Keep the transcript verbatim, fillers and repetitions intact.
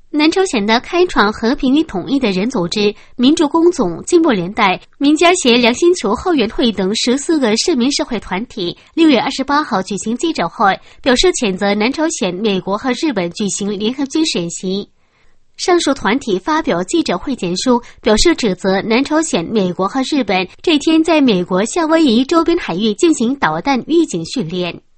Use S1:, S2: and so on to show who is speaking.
S1: 南朝鲜的开创和平与统一的人组织、民主工总、进步联代、民家协良心球后援会等十四个市民社会团体六月二十八号举行记者会，表示谴责南朝鲜、美国和日本举行联合军事演习。上述团体发表记者会简书，表示指责南朝鲜、美国和日本这天在美国夏威夷周边海域进行导弹预警训练。